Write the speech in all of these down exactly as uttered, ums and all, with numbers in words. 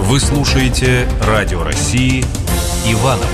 Вы слушаете Радио России Иваново.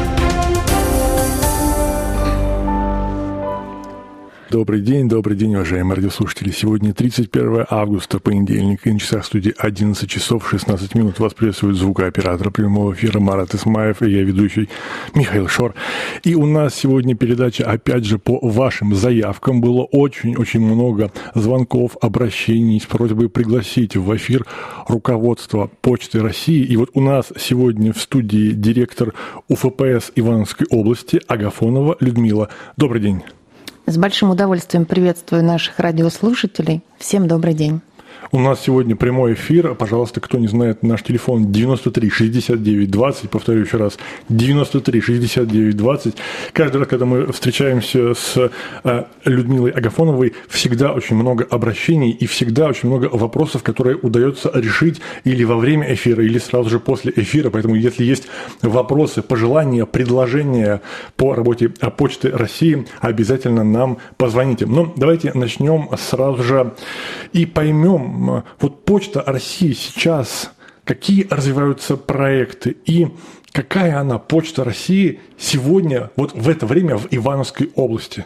Добрый день, добрый день, уважаемые радиослушатели. Сегодня тридцать первое августа, понедельник, и на часах студии одиннадцать часов шестнадцать минут. Вас приветствует звукооператор прямого эфира Марат Исмаев и я, ведущий Михаил Шор. И у нас сегодня передача, опять же, по вашим заявкам. Было очень-очень много звонков, обращений с просьбой пригласить в эфир руководство Почты России. И вот у нас сегодня в студии директор УФПС Ивановской области Агафонова Людмила. Добрый день. С большим удовольствием приветствую наших радиослушателей. Всем добрый день. У нас сегодня прямой эфир. Пожалуйста, кто не знает, наш телефон девяносто три шестьдесят девять двадцать. Повторю еще раз, девяносто три шестьдесят девять двадцать. Каждый раз, когда мы встречаемся с Людмилой Агафоновой, всегда очень много обращений и всегда очень много вопросов, которые удается решить или во время эфира, или сразу же после эфира. Поэтому, если есть вопросы, пожелания, предложения по работе Почты России, обязательно нам позвоните. Но давайте начнем сразу же и поймем, вот Почта России сейчас, какие развиваются проекты и какая она, Почта России, сегодня, вот в это время в Ивановской области?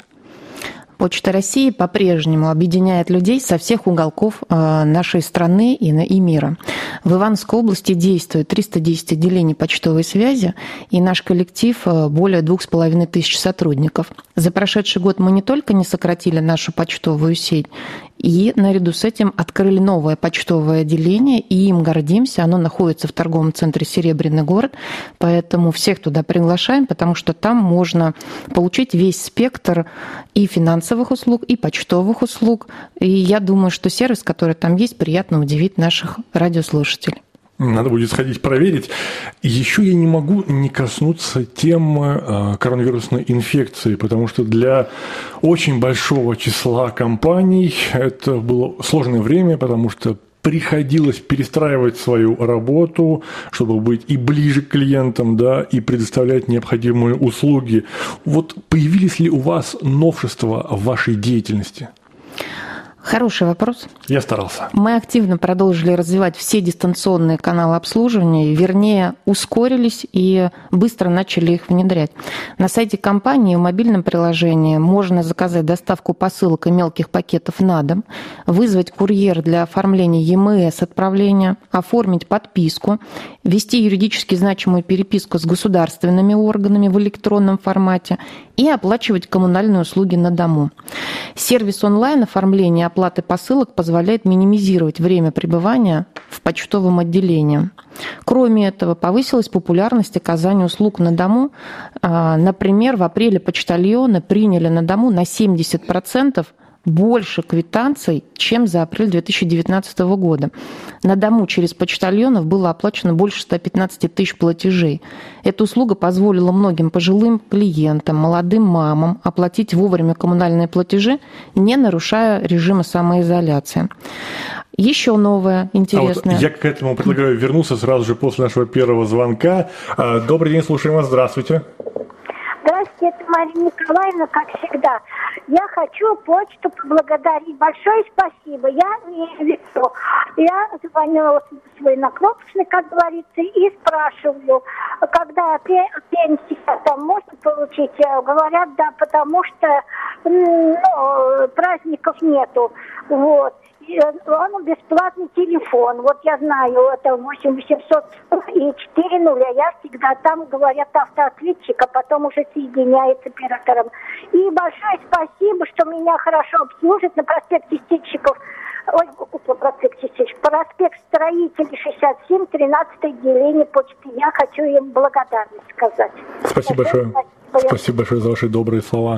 Почта России по-прежнему объединяет людей со всех уголков нашей страны и мира. В Ивановской области действует триста десять отделений почтовой связи, и наш коллектив более двух с половиной тысяч сотрудников. За прошедший год мы не только не сократили нашу почтовую сеть, и наряду с этим открыли новое почтовое отделение, и им гордимся. Оно находится в торговом центре «Серебряный город», поэтому всех туда приглашаем, потому что там можно получить весь спектр и финансовых услуг, и почтовых услуг. И я думаю, что сервис, который там есть, приятно удивит наших радиослушателей. Надо будет сходить проверить. Еще я не могу не коснуться темы коронавирусной инфекции, потому что для очень большого числа компаний это было сложное время, потому что приходилось перестраивать свою работу, чтобы быть и ближе к клиентам, да, и предоставлять необходимые услуги. Вот появились ли у вас новшества в вашей деятельности? Хороший вопрос. Я старался. Мы активно продолжили развивать все дистанционные каналы обслуживания, вернее, ускорились и быстро начали их внедрять. На сайте компании в мобильном приложении можно заказать доставку посылок и мелких пакетов на дом, вызвать курьер для оформления е эм эс отправления, оформить подписку, вести юридически значимую переписку с государственными органами в электронном формате и оплачивать коммунальные услуги на дому. Сервис онлайн оформления оплаты посылок позволяет минимизировать время пребывания в почтовом отделении. Кроме этого, повысилась популярность оказания услуг на дому. Например, в апреле почтальоны приняли на дому на семьдесят процентов больше квитанций, чем за апрель две тысячи девятнадцатого года. На дому через почтальонов было оплачено больше ста пятнадцати тысяч платежей. Эта услуга позволила многим пожилым клиентам, молодым мамам оплатить вовремя коммунальные платежи, не нарушая режима самоизоляции. Еще новое, интересное. А вот я к этому предлагаю вернуться сразу же после нашего первого звонка. Добрый день, слушаем вас. Здравствуйте. Здравствуйте, это Мария Николаевна, как всегда. Я хочу почту поблагодарить. Большое спасибо. Я не вижу. Я звонила в свой накнопочный, как говорится, и спрашиваю, когда пенсию там можно получить. Говорят, да, потому что ну, праздников нету. Вот. Он бесплатный телефон. Вот я знаю, это восемь восемьсот и четыре нуля. Я всегда там, говорят, автоответчик, а потом уже соединяет с оператором. И большое спасибо, что меня хорошо обслужат на проспекте Стильщиков. Ой, по проспекту Стильщиков. Проспект Строителей шестьдесят семь, тринадцатое отделение почты. Я хочу им благодарность сказать. Спасибо большое. Спасибо. Спасибо большое за ваши добрые слова.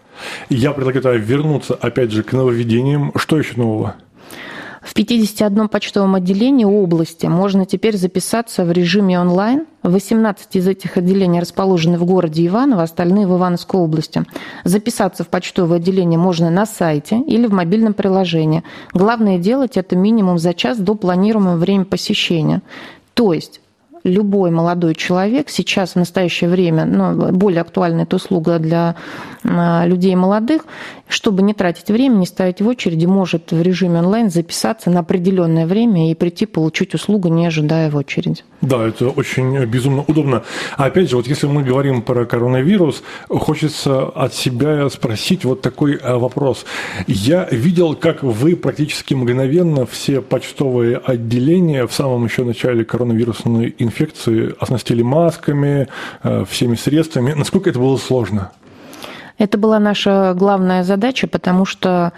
Я предлагаю вернуться опять же к нововведениям. Что еще нового? В пятидесяти одном почтовом отделении области можно теперь записаться в режиме онлайн. восемнадцать из этих отделений расположены в городе Иваново, остальные в Ивановской области. Записаться в почтовое отделение можно на сайте или в мобильном приложении. Главное делать это минимум за час до планируемого времени посещения. То есть любой молодой человек, сейчас в настоящее время, ну, более актуальна эта услуга для людей молодых, чтобы не тратить время, не ставить в очереди, может в режиме онлайн записаться на определенное время и прийти получить услугу, не ожидая в очереди. Да, это очень безумно удобно. А опять же, вот если мы говорим про коронавирус, хочется от себя спросить вот такой вопрос. Я видел, как вы практически мгновенно все почтовые отделения в самом еще начале коронавирусной инфекции оснастили масками, всеми средствами. Насколько это было сложно? Это была наша главная задача, потому что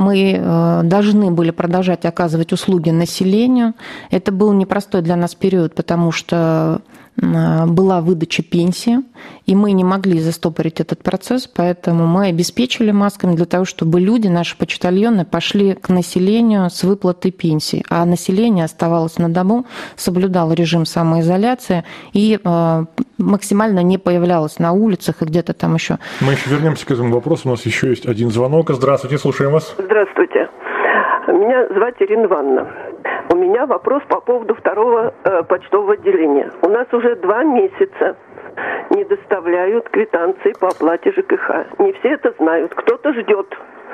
мы должны были продолжать оказывать услуги населению. Это был непростой для нас период, потому что была выдача пенсии, и мы не могли застопорить этот процесс, поэтому мы обеспечили масками для того, чтобы люди, наши почтальоны, пошли к населению с выплатой пенсии, а население оставалось на дому, соблюдало режим самоизоляции и максимально не появлялось на улицах и где-то там еще. Мы еще вернемся к этому вопросу, у нас еще есть один звонок. Здравствуйте, слушаем вас. Здравствуйте. Меня зовут Ирина Ивановна. У меня вопрос по поводу второго э, почтового отделения. У нас уже два месяца не доставляют квитанции по оплате ЖКХ. Не все это знают. Кто-то ждет.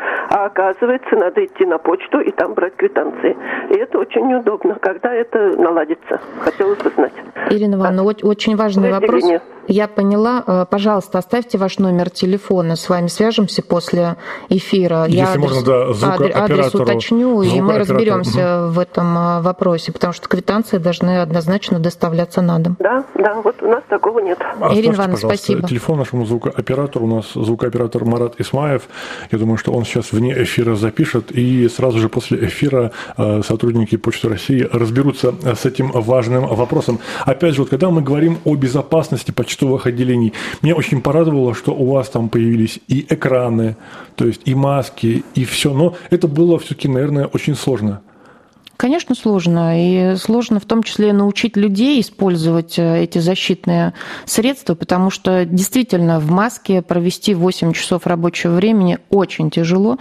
А оказывается, надо идти на почту и там брать квитанции. И это очень неудобно. Когда это наладится? Хотелось бы знать. Ирина Ивановна, а? очень важный вопрос. Я поняла. Пожалуйста, оставьте ваш номер телефона. С вами свяжемся после эфира. Если Я адрес, можно, да, звукооператору, адрес уточню, и мы разберемся угу. в этом вопросе, потому что квитанции должны однозначно доставляться на дом. Да, да, вот у нас такого нет. Оставьте, Ирина Ивановна, спасибо. Телефон нашему звукооператору. У нас звукооператор Марат Исмаев. Я думаю, что он сейчас вне эфира запишет, и сразу же после эфира сотрудники Почты России разберутся с этим важным вопросом. Опять же, вот когда мы говорим о безопасности почтовых отделений, меня очень порадовало, что у вас там появились и экраны, то есть и маски, и все, но это было все-таки, наверное, очень сложно. Конечно, сложно. И сложно в том числе научить людей использовать эти защитные средства, потому что действительно в маске провести восемь часов рабочего времени очень тяжело.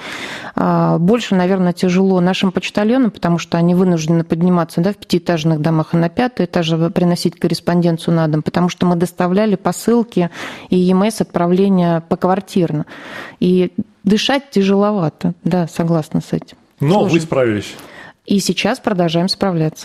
Больше, наверное, тяжело нашим почтальонам, потому что они вынуждены подниматься, да, в пятиэтажных домах и на пятый этаж, приносить корреспонденцию на дом, потому что мы доставляли посылки и ЕМС отправления поквартирно. И дышать тяжеловато. Да, согласна с этим. Но сложно. Вы справились. И сейчас продолжаем справляться.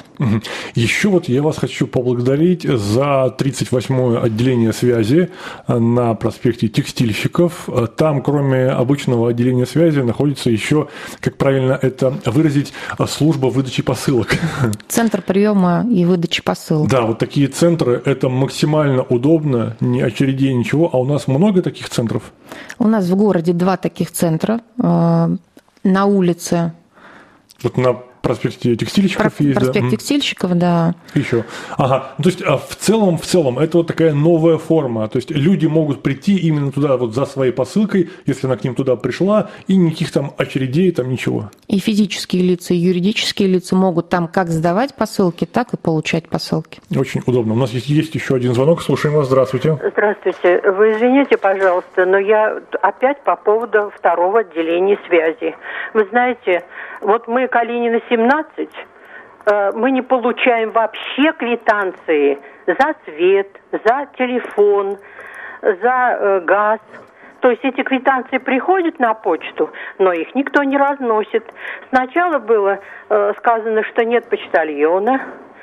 Еще вот я вас хочу поблагодарить за тридцать восьмое отделение связи на проспекте Текстильщиков. Там, кроме обычного отделения связи, находится еще, как правильно это выразить, служба выдачи посылок. Центр приема и выдачи посылок. Да, вот такие центры, это максимально удобно, ни очередей, ничего. А у нас много таких центров? У нас в городе два таких центра. На улице. Вот на проспекте Текстильщиков Про, есть, проспект да? Текстильщиков, да. Еще. Ага. То есть в целом, в целом, это вот такая новая форма. То есть люди могут прийти именно туда вот за своей посылкой, если она к ним туда пришла, и никаких там очередей, там ничего. И физические лица, и юридические лица могут там как сдавать посылки, так и получать посылки. Очень удобно. У нас есть, есть еще один звонок. Слушаем вас. Здравствуйте. Здравствуйте. Вы извините, пожалуйста, но я опять по поводу второго отделения связи. Вы знаете, вот мы Калинина семнадцать, мы не получаем вообще квитанции за свет, за телефон, за газ. То есть эти квитанции приходят на почту, но их никто не разносит. Сначала было сказано, что нет почтальона,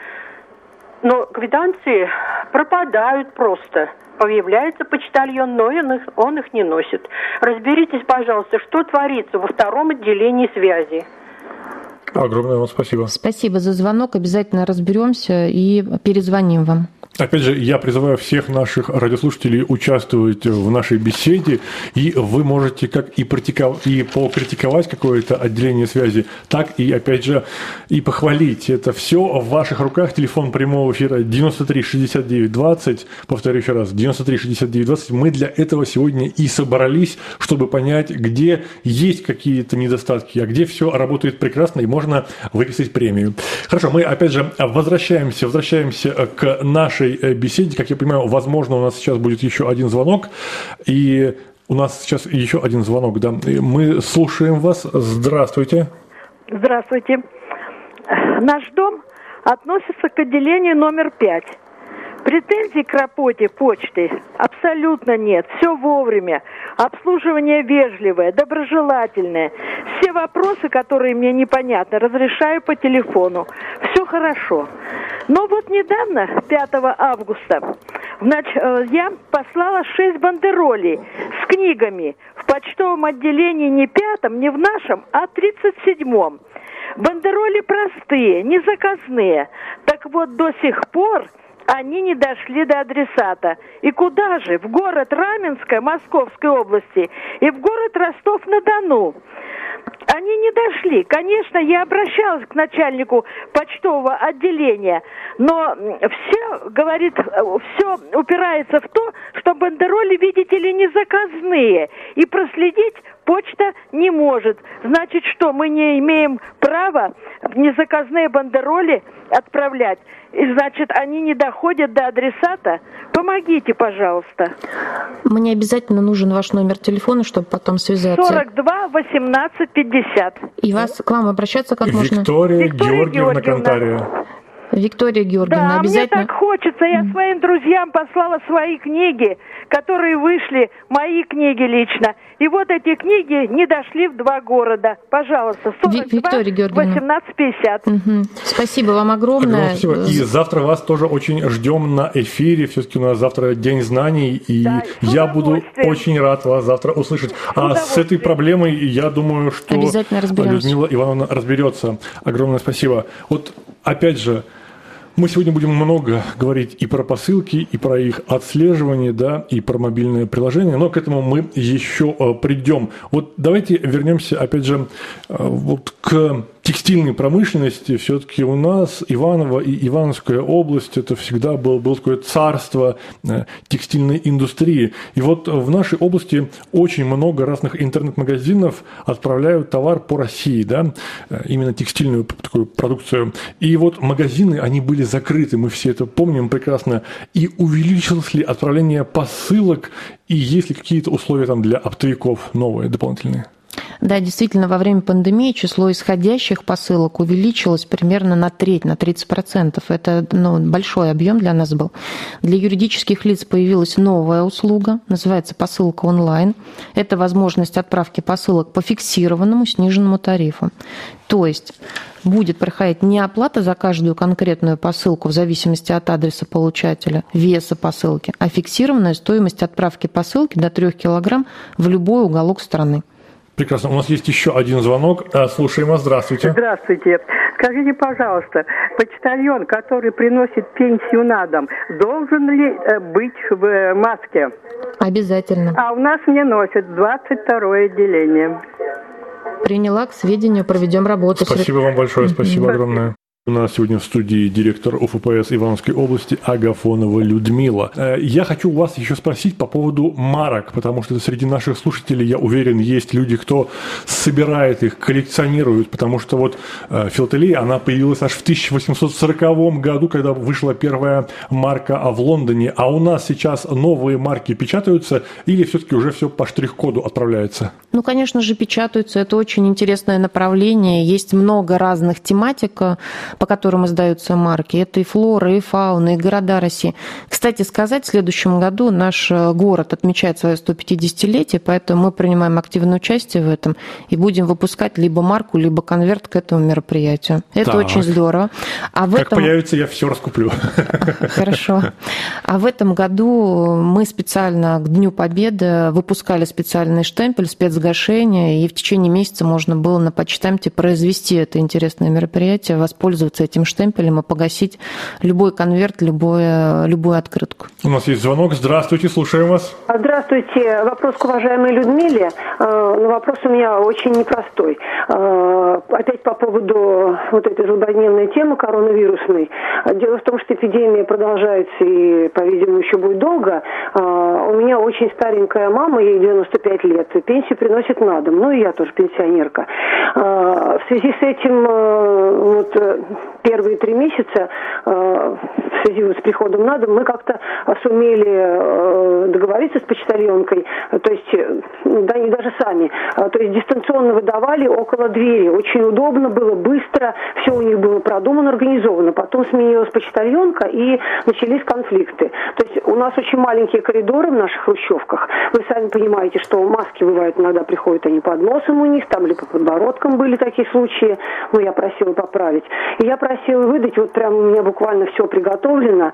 но квитанции пропадают просто. Появляется почтальон, но он их, он их не носит. Разберитесь, пожалуйста, что творится во втором отделении связи. Огромное вам спасибо. Спасибо за звонок. Обязательно разберемся и перезвоним вам. Опять же, я призываю всех наших радиослушателей участвовать в нашей беседе, и вы можете как и, практиковать, и покритиковать какое-то отделение связи, так и, опять же, и похвалить. Это все в ваших руках. Телефон прямого эфира девяносто три шестьдесят девять двадцать. Повторю еще раз, девяносто три шестьдесят девять двадцать. Мы для этого сегодня и собрались, чтобы понять, где есть какие-то недостатки, а где все работает прекрасно и можно выписать премию. Хорошо, мы опять же возвращаемся, возвращаемся к нашей беседе. Как я понимаю, возможно, у нас сейчас будет еще один звонок. И у нас сейчас еще один звонок, да. Мы слушаем вас. Здравствуйте. Здравствуйте. Наш дом относится к отделению номер пять. Претензий к работе почты абсолютно нет. Все вовремя. Обслуживание вежливое, доброжелательное. Все вопросы, которые мне непонятны, разрешаю по телефону. Все хорошо. Но вот недавно, пятого августа, значит, я послала шесть бандеролей с книгами в почтовом отделении не пятом, не в нашем, а тридцать седьмом. Бандероли простые, не заказные. Так вот, до сих пор они не дошли до адресата. И куда же? В город Раменское Московской области и в город Ростов-на-Дону. Они не дошли. Конечно, я обращалась к начальнику почтового отделения, но все, говорит, все упирается в то, что бандероли, видите ли, не заказные. И проследить почта не может. Значит, что мы не имеем права незаказные бандероли отправлять. И значит, они не доходят до адресата. Помогите, пожалуйста. Мне обязательно нужен ваш номер телефона, чтобы потом связаться. сорок два восемнадцать пятьдесят. И вас к вам обращаться как можно? Виктория, Виктория Георгиевна Георгиевна. Кантария. Виктория Георгиевна, Да, обязательно. мне так хочется. Я своим друзьям послала свои книги, которые вышли, мои книги лично. И вот эти книги не дошли в два города. Пожалуйста, сорок два восемнадцать пятьдесят. Угу. Спасибо вам огромное. Огромное спасибо. И завтра вас тоже очень ждем на эфире. Все-таки у нас завтра День знаний, и Да, я буду очень рад вас завтра услышать. А с этой проблемой, я думаю, что Людмила Ивановна разберется. Огромное спасибо. Вот опять же, мы сегодня будем много говорить и про посылки, и про их отслеживание, да, и про мобильное приложение, но к этому мы еще придем. Вот давайте вернемся, опять же, вот к текстильной промышленности. Все-таки у нас Иваново и Ивановская область – это всегда было, было такое царство текстильной индустрии. И вот в нашей области очень много разных интернет-магазинов отправляют товар по России, да, именно текстильную такую продукцию. И вот магазины, они были закрыты, мы все это помним прекрасно. И увеличилось ли отправление посылок, и есть ли какие-то условия там для оптовиков новые, дополнительные? Да, действительно, во время пандемии число исходящих посылок увеличилось примерно на треть, на тридцать процентов. Это ну, большой объем для нас был. Для юридических лиц появилась новая услуга, называется посылка онлайн. Это возможность отправки посылок по фиксированному сниженному тарифу. То есть будет проходить не оплата за каждую конкретную посылку в зависимости от адреса получателя, веса посылки, а фиксированная стоимость отправки посылки до трёх килограмм в любой уголок страны. Прекрасно. У нас есть еще один звонок. Слушаем вас. Здравствуйте. Здравствуйте. Скажите, пожалуйста, почтальон, который приносит пенсию на дом, должен ли быть в маске? Обязательно. А у нас не носят, двадцать второе отделение. Приняла к сведению, проведем работу. Спасибо вам большое, спасибо огромное. У нас сегодня в студии директор УФПС Ивановской области Агафонова Людмила. Я хочу у вас еще спросить по поводу марок, потому что среди наших слушателей, я уверен, есть люди, кто собирает их, коллекционирует, потому что вот филателия, она появилась аж в тысяча восемьсот сороковом году, когда вышла первая марка в Лондоне, а у нас сейчас новые марки печатаются или все-таки уже все по штрих-коду отправляется? Ну, конечно же, печатаются. Это очень интересное направление. Есть много разных тематик, по которым издаются марки. Это и флора, и фауна, и города России. Кстати сказать, в следующем году наш город отмечает свое сто пятидесятилетие, поэтому мы принимаем активное участие в этом и будем выпускать либо марку, либо конверт к этому мероприятию. Это так. Очень здорово. А в как этом... появится, я все раскуплю. Хорошо. А в этом году мы специально к Дню Победы выпускали специальный штемпель спецгашения, и в течение месяца можно было на почтамте произвести это интересное мероприятие, воспользоваться этим штемпелем и погасить любой конверт, любое, любую открытку. У нас есть звонок. Здравствуйте, слушаем вас. Здравствуйте. Вопрос к уважаемой Людмиле. Но вопрос у меня очень непростой. Опять по поводу вот этой злободневной темы коронавирусной. Дело в том, что эпидемия продолжается и, по-видимому, еще будет долго. У меня очень старенькая мама, ей девяносто пять лет. Пенсию приносит на дом. Ну и я тоже пенсионерка. В связи с этим вот первые три месяца в связи с приходом на дом, мы как-то сумели договориться с почтальонкой, то есть, да, не даже сами, то есть дистанционно выдавали около двери. Очень удобно было, быстро, все у них было продумано, организовано. Потом сменилась почтальонка и начались конфликты. То есть у нас очень маленькие коридоры в наших хрущевках. Вы сами понимаете, что маски бывают, иногда приходят они под носом у них, там или по подбородкам были такие случаи, но я просила поправить. И я просила выдать, вот прям у меня буквально все приготовлено,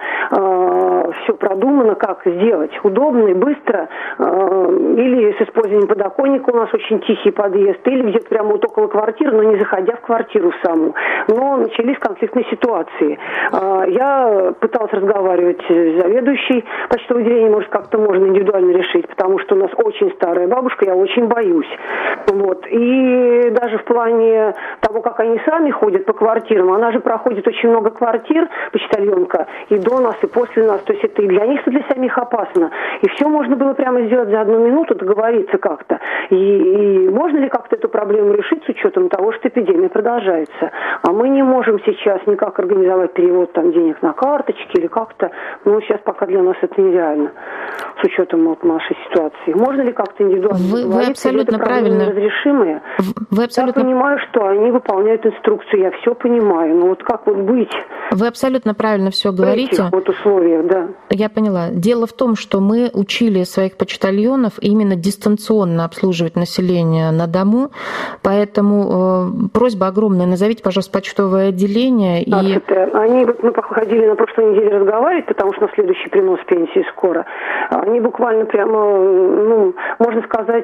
э, все продумано, как сделать удобно и быстро, э, или с использованием подоконника, у нас очень тихий подъезд, или где-то прямо вот около квартиры, но не заходя в квартиру саму. Но начались конфликтные ситуации. Э, я пыталась разговаривать с заведующей почтового отделения, может, как-то можно индивидуально решить, потому что у нас очень старая бабушка, я очень боюсь. Вот. И даже в плане того, как они сами ходят по квартирам, она же проходит очень много квартир, почтальонка, и до нас, и после нас. То есть это и для них, и для самих опасно. И все можно было прямо сделать за одну минуту, договориться как-то. И, и можно ли как-то эту проблему решить с учетом того, что эпидемия продолжается? А мы не можем сейчас никак организовать перевод там денег на карточки или как-то. Ну, сейчас пока для нас это нереально, с учетом вот нашей ситуации. Можно ли как-то индивидуально вы, вы абсолютно правильно разрешимые? Вы абсолютно... Я понимаю, что они выполняют инструкцию, я все понимаю. Но вот как вот быть? Вы абсолютно правильно все говорите. В этих вот условиях, да. Я поняла. Дело в том, что мы учили своих почтальонов именно дистанционно обслуживать население на дому, поэтому э, просьба огромная. Назовите, пожалуйста, почтовое отделение. И... Они, вот мы походили на прошлой неделе разговаривать, потому что на следующий принос пенсии скоро. Они буквально прямо, ну, можно сказать,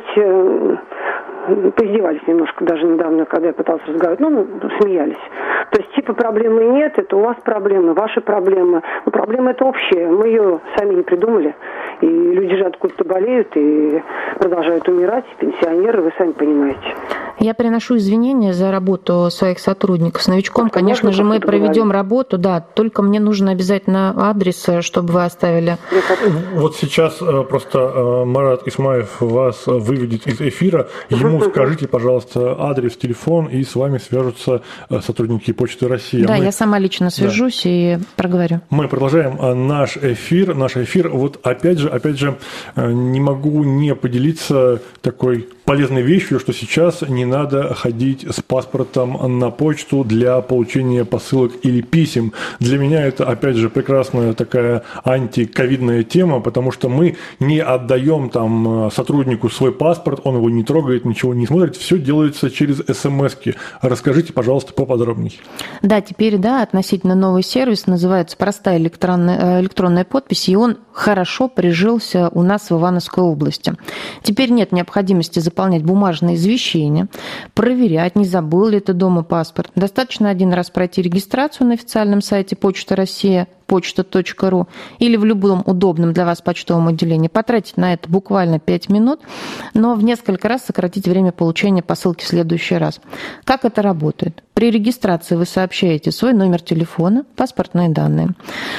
поиздевались немножко даже недавно, когда я пыталась разговаривать, ну, смеялись. То есть, типа, проблемы нет, это у вас проблемы, ваши проблемы. Но проблема это общая, мы ее сами не придумали. И люди же откуда-то болеют и продолжают умирать, пенсионеры, вы сами понимаете. Я приношу извинения за работу своих сотрудников. С новичком, Просто конечно же, мы проведем говорить. работу, да, только мне нужно обязательно адрес, чтобы вы оставили. Вот сейчас просто Марат Исмаев вас выведет из эфира. Ему скажите, пожалуйста, адрес, телефон, и с вами свяжутся сотрудники Почты России. Да, мы... я сама лично свяжусь да. и проговорю. Мы продолжаем наш эфир. Наш эфир. Вот опять же, опять же, не могу не поделиться такой полезной вещью, что сейчас не надо ходить с паспортом на почту для получения посылок или писем. Для меня это, опять же, прекрасная такая антиковидная тема, потому что мы не отдаем там сотруднику свой паспорт, он его не трогает, ничего не смотрит, все делается через смс-ки. Расскажите, пожалуйста, поподробнее. Да, теперь, да, относительно новый сервис, называется простая электронная, электронная подпись, и он хорошо прижился у нас в Ивановской области. Теперь нет необходимости заполнять бумажные извещения, проверять, не забыл ли ты дома паспорт. Достаточно один раз пройти регистрацию на официальном сайте Почта России, почта точка ру, или в любом удобном для вас почтовом отделении. Потратить на это буквально пять минут, но в несколько раз сократить время получения посылки в следующий раз. Как это работает? При регистрации вы сообщаете свой номер телефона, паспортные данные.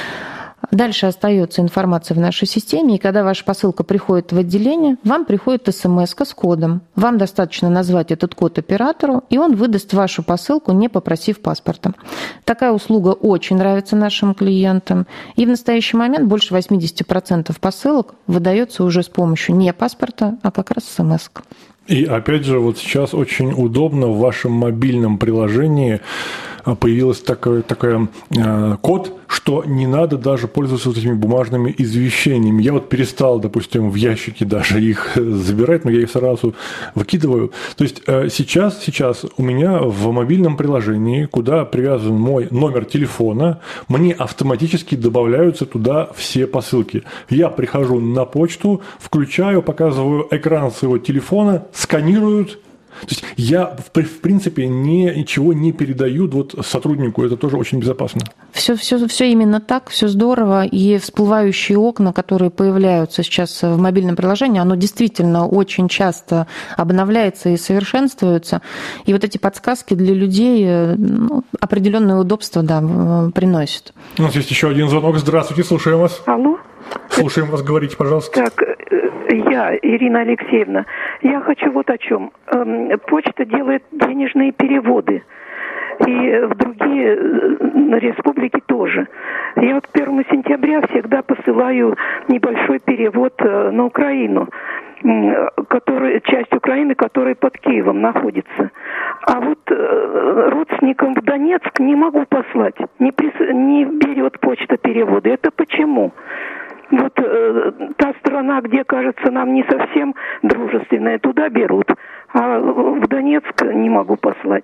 Дальше остается информация в нашей системе, и когда ваша посылка приходит в отделение, вам приходит смс-ка с кодом. Вам достаточно назвать этот код оператору, и он выдаст вашу посылку, не попросив паспорта. Такая услуга очень нравится нашим клиентам, и в настоящий момент больше восемьдесят процентов посылок выдается уже с помощью не паспорта, а как раз смс-ка. И опять же, вот сейчас очень удобно в вашем мобильном приложении появился такой, такой э, код, что не надо даже пользоваться вот этими бумажными извещениями. Я вот перестал, допустим, в ящике даже их забирать, но я их сразу выкидываю. То есть э, сейчас, сейчас у меня в мобильном приложении, куда привязан мой номер телефона, мне автоматически добавляются туда все посылки. Я прихожу на почту, включаю, показываю экран своего телефона, сканируют. То есть я, в принципе, ничего не передаю вот сотруднику, это тоже очень безопасно. Все, все, все именно так, все здорово, и всплывающие окна, которые появляются сейчас в мобильном приложении, оно действительно очень часто обновляется и совершенствуется, и вот эти подсказки для людей ну, определенное удобство, да, приносят. У нас есть еще один звонок. Здравствуйте, слушаем вас. Алло. Слушаем вас, говорите, пожалуйста. Так, я, Ирина Алексеевна, я хочу вот о чем. Почта делает денежные переводы, и в другие республики тоже. тоже. Я вот первого сентября всегда посылаю небольшой перевод на Украину, который, часть Украины, которая под Киевом находится. А вот родственникам в Донецк не могу послать. Не, прис... не берет почта переводы. Это почему? Вот э, та страна, где, кажется, нам не совсем дружественная, туда берут, а в Донецк не могу послать.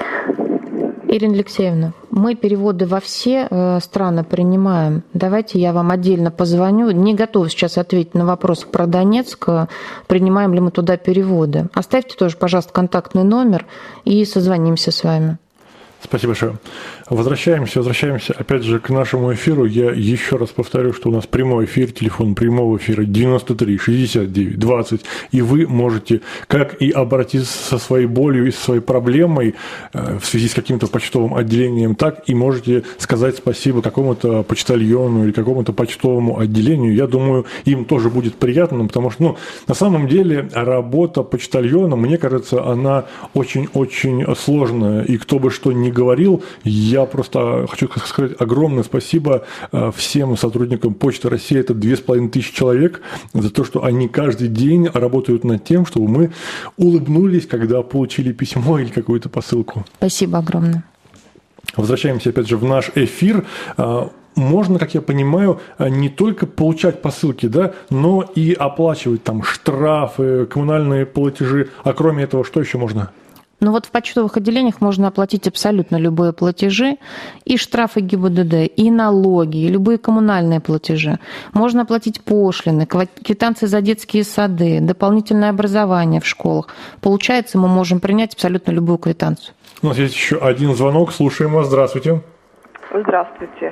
Ирина Алексеевна, мы переводы во все э, страны принимаем. Давайте я вам отдельно позвоню. Не готова сейчас ответить на вопрос про Донецк, принимаем ли мы туда переводы. Оставьте тоже, пожалуйста, контактный номер и созвонимся с вами. Спасибо большое. Возвращаемся, возвращаемся опять же к нашему эфиру. Я еще раз повторю, что у нас прямой эфир, телефон прямого эфира девяносто три шестьдесят девять двадцать, и вы можете как и обратиться со своей болью и со своей проблемой в связи с каким-то почтовым отделением, так и можете сказать спасибо какому-то почтальону или какому-то почтовому отделению. Я думаю, им тоже будет приятно, потому что, ну, на самом деле работа почтальона, мне кажется, она очень-очень сложная, и кто бы что ни говорил, я просто хочу сказать огромное спасибо всем сотрудникам Почты России, это две с половиной тысячи человек, за то, что они каждый день работают над тем, чтобы мы улыбнулись, когда получили письмо или какую-то посылку. Спасибо огромное. Возвращаемся опять же в наш эфир. Можно, как я понимаю, не только получать посылки, да, но и оплачивать там штрафы, коммунальные платежи. А кроме этого, что еще можно? Ну вот в почтовых отделениях можно оплатить абсолютно любые платежи, и штрафы ГИБДД, и налоги, и любые коммунальные платежи. Можно оплатить пошлины, квитанции за детские сады, дополнительное образование в школах. Получается, мы можем принять абсолютно любую квитанцию. У нас есть еще один звонок. Слушаем вас. Здравствуйте. Здравствуйте.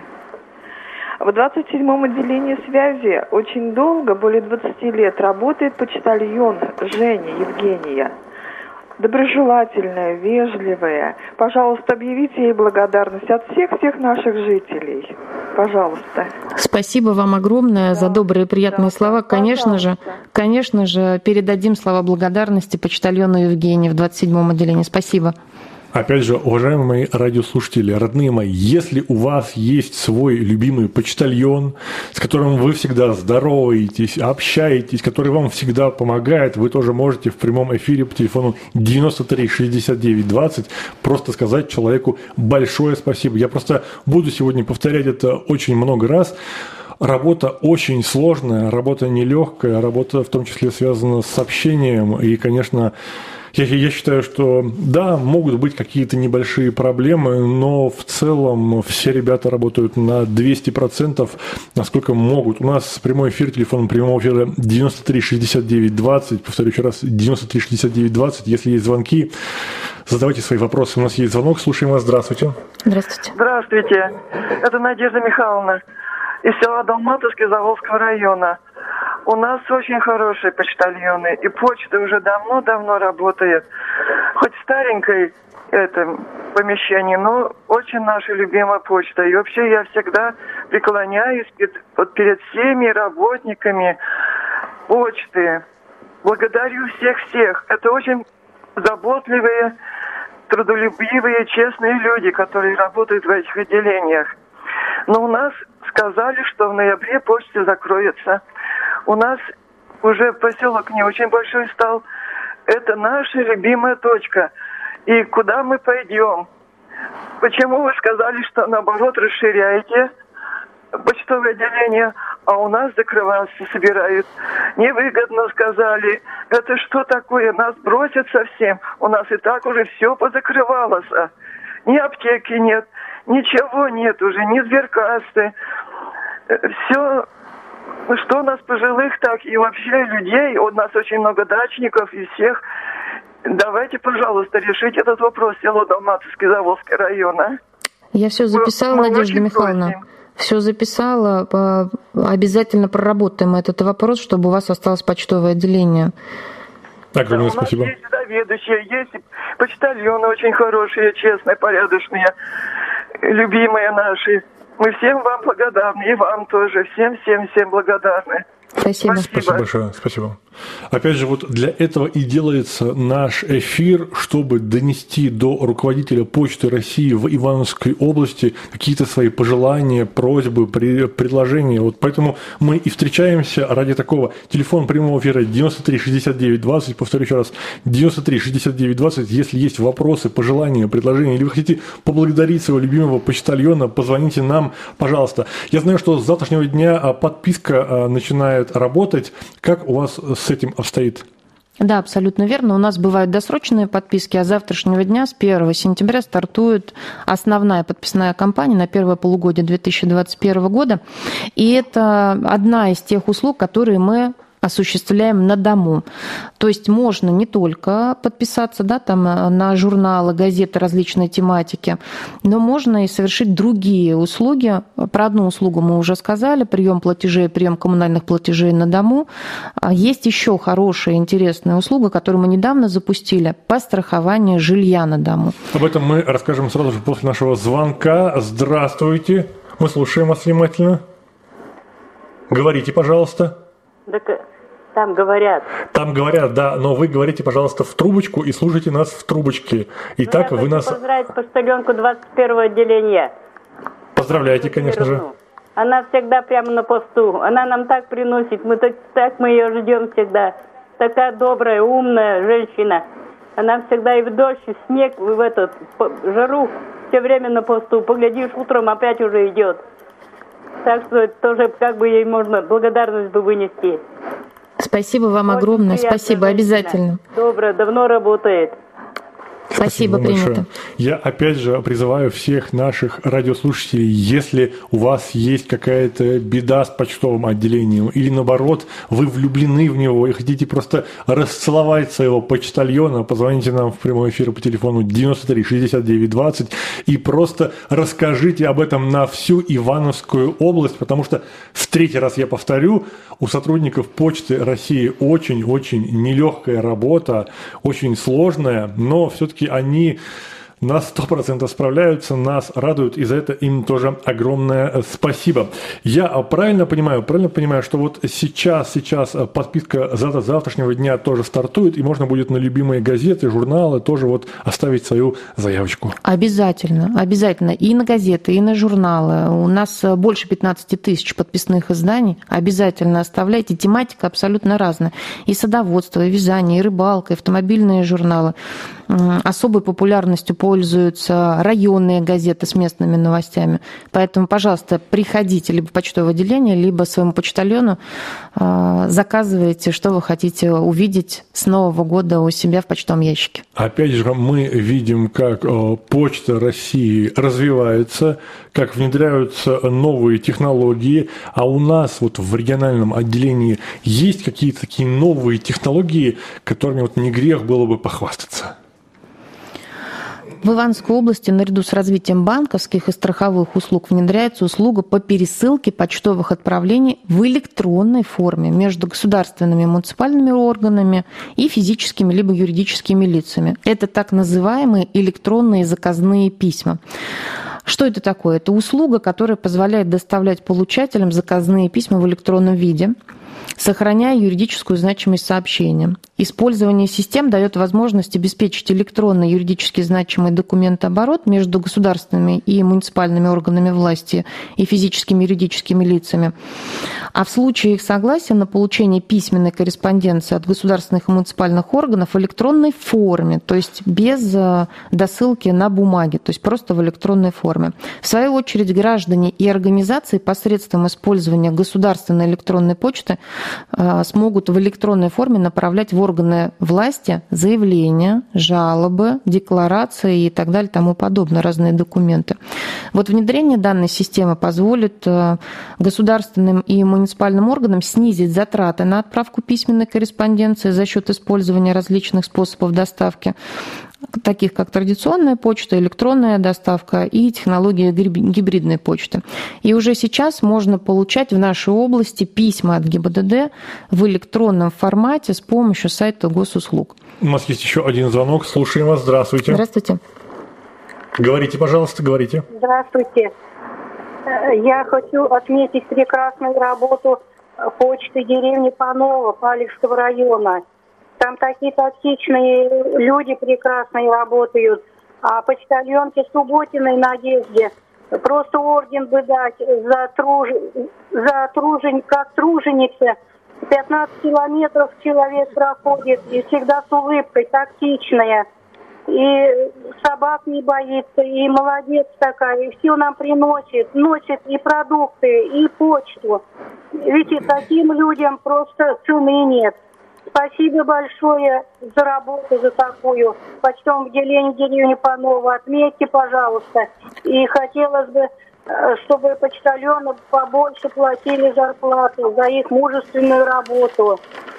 В двадцать седьмом отделении связи очень долго, более двадцати лет, работает почтальон Женя Евгения. Доброжелательная, вежливая. Пожалуйста, объявите ей благодарность от всех-всех наших жителей. Пожалуйста. Спасибо вам огромное да. за добрые и приятные да. слова. Конечно же, конечно же, передадим слова благодарности почтальону Евгению в двадцать седьмом отделении. Спасибо. Опять же, уважаемые мои радиослушатели, родные мои, если у вас есть свой любимый почтальон, с которым вы всегда здороваетесь, общаетесь, который вам всегда помогает, вы тоже можете в прямом эфире по телефону девяносто три шестьдесят девять двадцать просто сказать человеку большое спасибо. Я просто буду сегодня повторять это очень много раз. Работа очень сложная, работа нелегкая, работа в том числе связана с общением. И, конечно, я, я считаю, что да, могут быть какие-то небольшие проблемы, но в целом все ребята работают на двести процентов, насколько могут. У нас прямой эфир, телефон прямого эфира девяносто три шестьдесят девять двадцать, повторю еще раз, девяносто три шестьдесят девять двадцать. Если есть звонки, задавайте свои вопросы. У нас есть звонок, слушаем вас. Здравствуйте. Здравствуйте. Здравствуйте. Это Надежда Михайловна из села Долматовский Заволжского района. У нас очень хорошие почтальоны, и почта уже давно-давно работает. Хоть в старенькой этом помещении, но очень наша любимая почта. И вообще я всегда преклоняюсь перед, вот перед всеми работниками почты. Благодарю всех-всех. Это очень заботливые, трудолюбивые, честные люди, которые работают в этих отделениях. Но у нас сказали, что в ноябре почта закроется. У нас уже поселок не очень большой стал. Это наша любимая точка. И куда мы пойдем? Почему вы сказали, что наоборот расширяете почтовое отделение, а у нас закрываться собирают? Невыгодно сказали. Это что такое? Нас бросят совсем. У нас и так уже все позакрывалось. Ни аптеки нет, ничего нет уже, ни сберкассы. Все, что у нас пожилых, так и вообще людей, у нас очень много дачников и всех. Давайте, пожалуйста, решите этот вопрос, село Долматовский Заволжский район, а? Я все записала, мы, Надежда мы Михайловна. Просим. Все записала. Обязательно проработаем этот вопрос, чтобы у вас осталось почтовое отделение. Так, да, спасибо. У нас есть заведующие, есть почтальоны очень хорошие, честные, порядочные, любимые наши. Мы всем вам благодарны, и вам тоже. Всем-всем-всем благодарны. Спасибо. Спасибо большое. Спасибо. Опять же, вот для этого и делается наш эфир, чтобы донести до руководителя Почты России в Ивановской области какие-то свои пожелания, просьбы, предложения. Вот поэтому мы и встречаемся ради такого. Телефон прямого эфира девяносто три шестьдесят девять двадцать, повторю еще раз, девяносто три шестьдесят девять двадцать. Если есть вопросы, пожелания, предложения, или вы хотите поблагодарить своего любимого почтальона, позвоните нам, пожалуйста. Я знаю, что с завтрашнего дня подписка начинает работать. Как у вас с этим обстоит? Да, абсолютно верно. У нас бывают досрочные подписки, а с завтрашнего дня, с первого сентября, стартует основная подписная кампания на первое полугодие две тысячи двадцать первого года. И это одна из тех услуг, которые мы осуществляем на дому. То есть можно не только подписаться, да, там, на журналы, газеты различной тематики, но можно и совершить другие услуги. Про одну услугу мы уже сказали, прием платежей, прием коммунальных платежей на дому. Есть еще хорошая, интересная услуга, которую мы недавно запустили, по страхованию жилья на дому. Об этом мы расскажем сразу же после нашего звонка. Здравствуйте. Мы слушаем вас внимательно. Говорите, пожалуйста. Так там говорят. Там говорят, да, но вы говорите, пожалуйста, в трубочку и слушайте нас в трубочке. Итак, ну, я вы нас... поздравить почтальонку двадцать первого отделения. Поздравляйте, конечно же. Она всегда прямо на посту. Она нам так приносит. Мы так, так мы ее ждем всегда. Такая добрая, умная женщина. Она всегда и в дождь, и в снег, и в этот в жару все время на посту. Поглядишь, утром опять уже идет. Так что тоже как бы ей можно благодарность бы вынести. Спасибо вам очень огромное, спасибо, женщина. Обязательно. Доброе, давно работает. Спасибо, принято. Большое. Я опять же призываю всех наших радиослушателей, если у вас есть какая-то беда с почтовым отделением, или наоборот, вы влюблены в него и хотите просто расцеловать своего почтальона, позвоните нам в прямой эфир по телефону девяносто три шестьдесят девять двадцать и просто расскажите об этом на всю Ивановскую область, потому что, в третий раз я повторю, у сотрудников Почты России очень-очень нелегкая работа, очень сложная, но все-таки они на сто процентов справляются, нас радуют, и за это им тоже огромное спасибо. Я правильно понимаю, правильно понимаю, что вот сейчас, сейчас подписка завтра, завтрашнего дня тоже стартует, и можно будет на любимые газеты, журналы тоже вот оставить свою заявочку? Обязательно, обязательно. И на газеты, и на журналы. У нас больше пятнадцать тысяч подписных изданий. Обязательно оставляйте. Тематика абсолютно разная. И садоводство, и вязание, и рыбалка, и автомобильные журналы. Особой популярностью пользуются районные газеты с местными новостями. Поэтому, пожалуйста, приходите либо в почтовое отделение, либо своему почтальону, заказывайте, что вы хотите увидеть с Нового года у себя в почтовом ящике. Опять же, мы видим, как Почта России развивается, как внедряются новые технологии, а у нас вот в региональном отделении есть какие-то такие новые технологии, которыми вот не грех было бы похвастаться? В Ивановской области наряду с развитием банковских и страховых услуг внедряется услуга по пересылке почтовых отправлений в электронной форме между государственными и муниципальными органами и физическими либо юридическими лицами. Это так называемые электронные заказные письма. Что это такое? Это услуга, которая позволяет доставлять получателям заказные письма в электронном виде, сохраняя юридическую значимость сообщения. Использование систем дает возможность обеспечить электронно юридически значимый документооборот между государственными и муниципальными органами власти и физическими и юридическими лицами. А в случае их согласия на получение письменной корреспонденции от государственных и муниципальных органов в электронной форме, то есть без досылки на бумаге, то есть просто в электронной форме. В свою очередь, граждане и организации посредством использования государственной электронной почты смогут в электронной форме направлять в органы власти заявления, жалобы, декларации и так далее, тому подобное, разные документы. Вот внедрение данной системы позволит государственным и муниципальным органам снизить затраты на отправку письменной корреспонденции за счет использования различных способов доставки, таких как традиционная почта, электронная доставка и технология гибридной почты. И уже сейчас можно получать в нашей области письма от ГИБДД в электронном формате с помощью сайта госуслуг. У нас есть еще один звонок. Слушаем вас. Здравствуйте. Здравствуйте. Говорите, пожалуйста, говорите. Здравствуйте. Я хочу отметить прекрасную работу почты деревни Панова, Палевского района. Там такие токсичные люди прекрасные работают. А почтальонке Субботиной Надежде просто орден бы дать за, труж... за тружен... как труженица. пятнадцать километров человек проходит и всегда с улыбкой, тактичная. И собак не боится, и молодец такая, и все нам приносит, носит и продукты, и почту. Ведь и таким людям просто цены нет. Спасибо большое за работу, за такую. В почтовом отделении деревни Панова отметьте, пожалуйста. И хотелось бы, чтобы почтальонам побольше платили зарплату за их мужественную работу.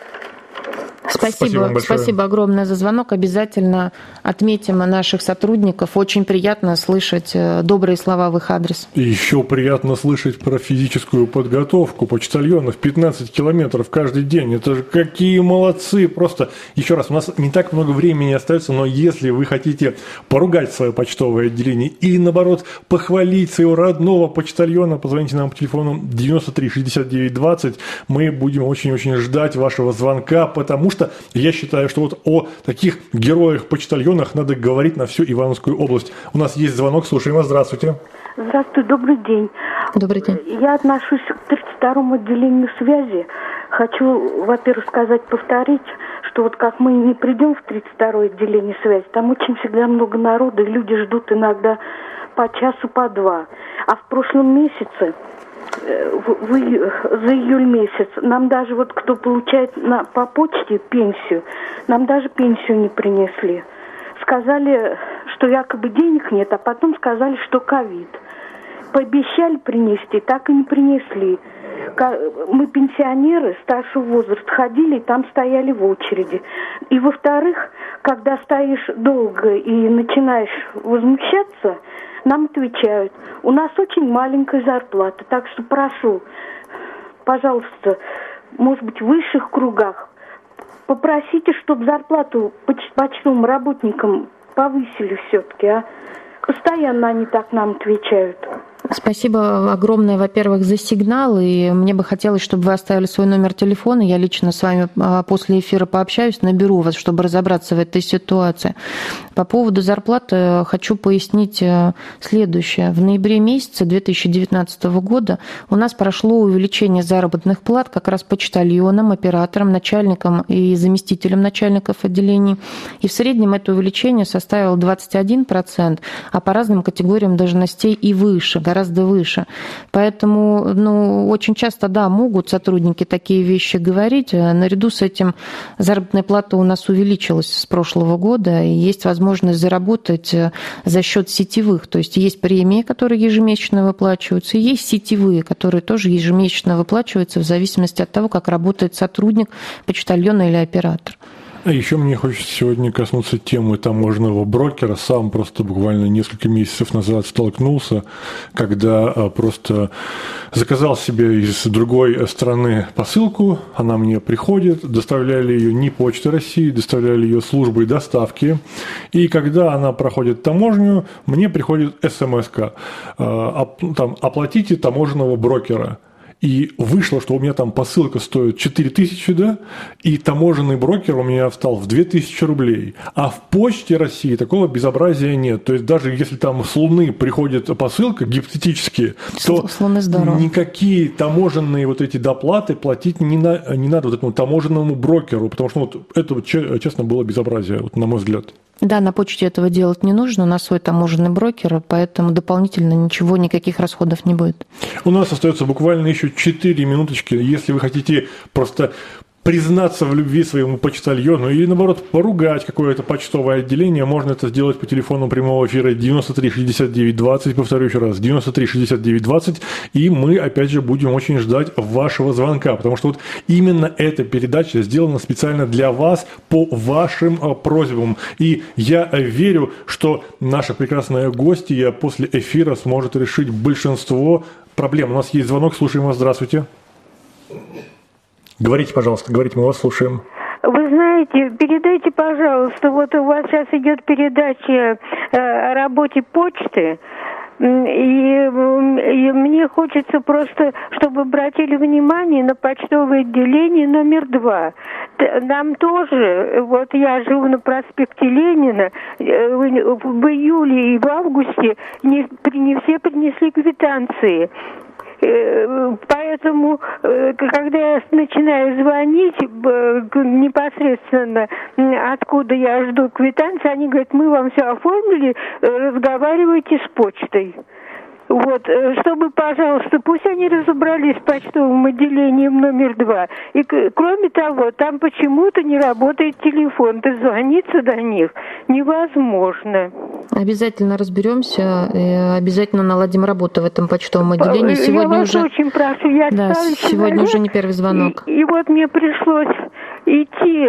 Спасибо, спасибо, спасибо огромное за звонок. Обязательно отметим наших сотрудников. Очень приятно слышать добрые слова в их адрес. И еще приятно слышать про физическую подготовку почтальонов. пятнадцать километров каждый день. Это же какие молодцы. Просто, еще раз, у нас не так много времени остается, но если вы хотите поругать свое почтовое отделение или, наоборот, похвалить своего родного почтальона, позвоните нам по телефону девяносто три шестьдесят девять двадцать. Мы будем очень-очень ждать вашего звонка, потому что я считаю, что вот о таких героях-почтальонах надо говорить на всю Ивановскую область. У нас есть звонок, слушаем вас. Здравствуйте. Здравствуйте, добрый день. Добрый день. Я отношусь к тридцать второму отделению связи. Хочу, во-первых, сказать, повторить, что вот как мы не придем в тридцать второе отделение связи, там очень всегда много народу, и люди ждут иногда по часу, по два. А в прошлом месяце, в, в, за июль месяц, нам даже вот кто получает на, по почте пенсию, нам даже пенсию не принесли. Сказали, что якобы денег нет, а потом сказали, что ковид. Пообещали принести, так и не принесли. Мы пенсионеры старшего возраста ходили, и там стояли в очереди. И во-вторых, когда стоишь долго и начинаешь возмущаться, нам отвечают: у нас очень маленькая зарплата, так что прошу, пожалуйста, может быть, в высших кругах попросите, чтобы зарплату поч- почтовым работникам повысили все-таки, а? Постоянно они так нам отвечают. Спасибо огромное, во-первых, за сигнал, и мне бы хотелось, чтобы вы оставили свой номер телефона. Я лично с вами после эфира пообщаюсь, наберу вас, чтобы разобраться в этой ситуации. По поводу зарплаты хочу пояснить следующее. В ноябре месяце две тысячи девятнадцатого года у нас прошло увеличение заработных плат как раз почтальонам, операторам, начальникам и заместителям начальников отделений. И в среднем это увеличение составило двадцать один процент, а по разным категориям должностей и выше, гораздо выше. Поэтому, ну, очень часто, да, могут сотрудники такие вещи говорить. Наряду с этим заработная плата у нас увеличилась с прошлого года, и есть возможность заработать за счет сетевых. То есть есть премии, которые ежемесячно выплачиваются, и есть сетевые, которые тоже ежемесячно выплачиваются в зависимости от того, как работает сотрудник, почтальон или оператор. А еще мне хочется сегодня коснуться темы таможенного брокера. Сам просто буквально несколько месяцев назад столкнулся, когда просто заказал себе из другой страны посылку, она мне приходит, доставляли ее не Почта России, доставляли ее службой доставки, и когда она проходит таможню, мне приходит смс-ка, там, оплатите таможенного брокера. И вышло, что у меня там посылка стоит четыре тысячи, да, и таможенный брокер у меня встал в две тысячи рублей. А в Почте России такого безобразия нет. То есть даже если там с Луны приходит посылка гипотетически, то никакие таможенные вот эти доплаты платить не, на, не надо вот этому таможенному брокеру, потому что вот это, честно, было безобразие, вот, на мой взгляд. Да, на почте этого делать не нужно, у нас свой таможенный брокер, поэтому дополнительно ничего, никаких расходов не будет. У нас остается буквально еще четыре минуточки. Если вы хотите просто признаться в любви своему почтальону или, наоборот, поругать какое-то почтовое отделение, можно это сделать по телефону прямого эфира девяносто три шестьдесят девять двадцать, повторю еще раз, девяносто три шестьдесят девять двадцать, и мы, опять же, будем очень ждать вашего звонка, потому что вот именно эта передача сделана специально для вас по вашим просьбам, и я верю, что наша прекрасная гостья после эфира сможет решить большинство проблем. У нас есть звонок, слушаем вас, здравствуйте. Говорите, пожалуйста, говорите, мы вас слушаем. Вы знаете, передайте, пожалуйста, вот у вас сейчас идет передача э, о работе почты. И, и мне хочется просто, чтобы обратили внимание на почтовое отделение номер два. Нам тоже, вот я живу на проспекте Ленина, в июле и в августе не, не все принесли квитанции. Поэтому, когда я начинаю звонить непосредственно, откуда я жду квитанции, они говорят, мы вам все оформили, разговаривайте с почтой. Вот, чтобы, пожалуйста, пусть они разобрались с почтовым отделением номер два. И, кроме того, там почему-то не работает телефон. Дозвониться до них невозможно. Обязательно разберемся, обязательно наладим работу в этом почтовом отделении. Сегодня я вас уже... очень прошу, я да, сегодня человек, уже не первый звонок. И, и вот мне пришлось идти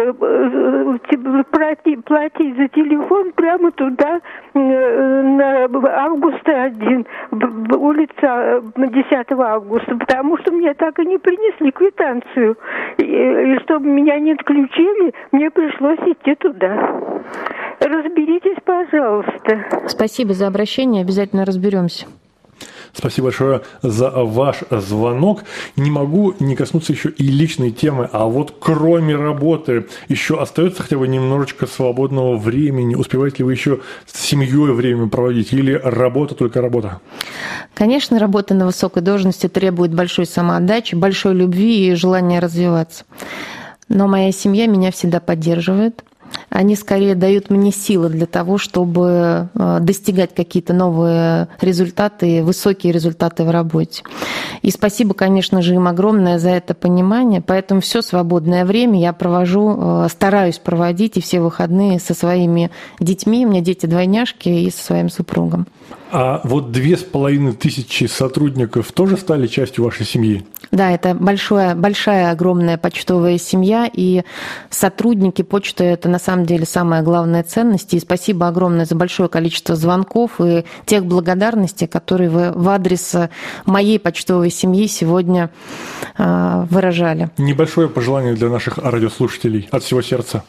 платить, платить за телефон прямо туда, на Августа один, улица десятого августа, потому что мне так и не принесли квитанцию. И, и чтобы меня не отключили, мне пришлось идти туда. Разберитесь, пожалуйста. Спасибо за обращение, обязательно разберемся. Спасибо большое за ваш звонок. Не могу не коснуться еще и личной темы. А вот кроме работы еще остается хотя бы немножечко свободного времени? Успеваете ли вы еще с семьей время проводить? Или работа, только работа? Конечно, работа на высокой должности требует большой самоотдачи, большой любви и желания развиваться. Но моя семья меня всегда поддерживает. Они скорее дают мне силы для того, чтобы достигать какие-то новые результаты, высокие результаты в работе. И спасибо, конечно же, им огромное за это понимание. Поэтому все свободное время я провожу, стараюсь проводить и все выходные со своими детьми. У меня дети-двойняшки и со своим супругом. А вот две с половиной тысячи сотрудников тоже стали частью вашей семьи? Да, это большая, большая, огромная почтовая семья, и сотрудники почты – это на самом деле самая главная ценность. И спасибо огромное за большое количество звонков и тех благодарностей, которые вы в адрес моей почтовой семьи сегодня выражали. Небольшое пожелание для наших радиослушателей от всего сердца.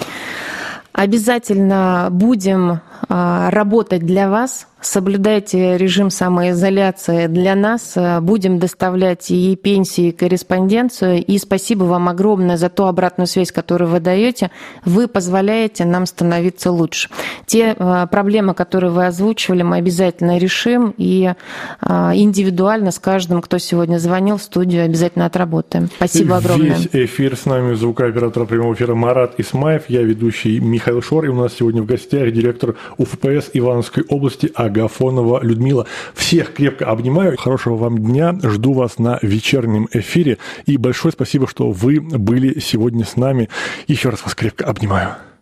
Обязательно будем работать для вас. Соблюдайте режим самоизоляции для нас. Будем доставлять и пенсии, и корреспонденцию. И спасибо вам огромное за ту обратную связь, которую вы даете. Вы позволяете нам становиться лучше. Те проблемы, которые вы озвучивали, мы обязательно решим. И индивидуально с каждым, кто сегодня звонил в студию, обязательно отработаем. Спасибо огромное. Весь эфир с нами звукооператор прямого эфира Марат Исмаев. Я ведущий Михаил Шор. И у нас сегодня в гостях директор УФПС Ивановской области Агафонова Людмила. Всех крепко обнимаю. Хорошего вам дня. Жду вас на вечернем эфире. И большое спасибо, что вы были сегодня с нами. Еще раз вас крепко обнимаю.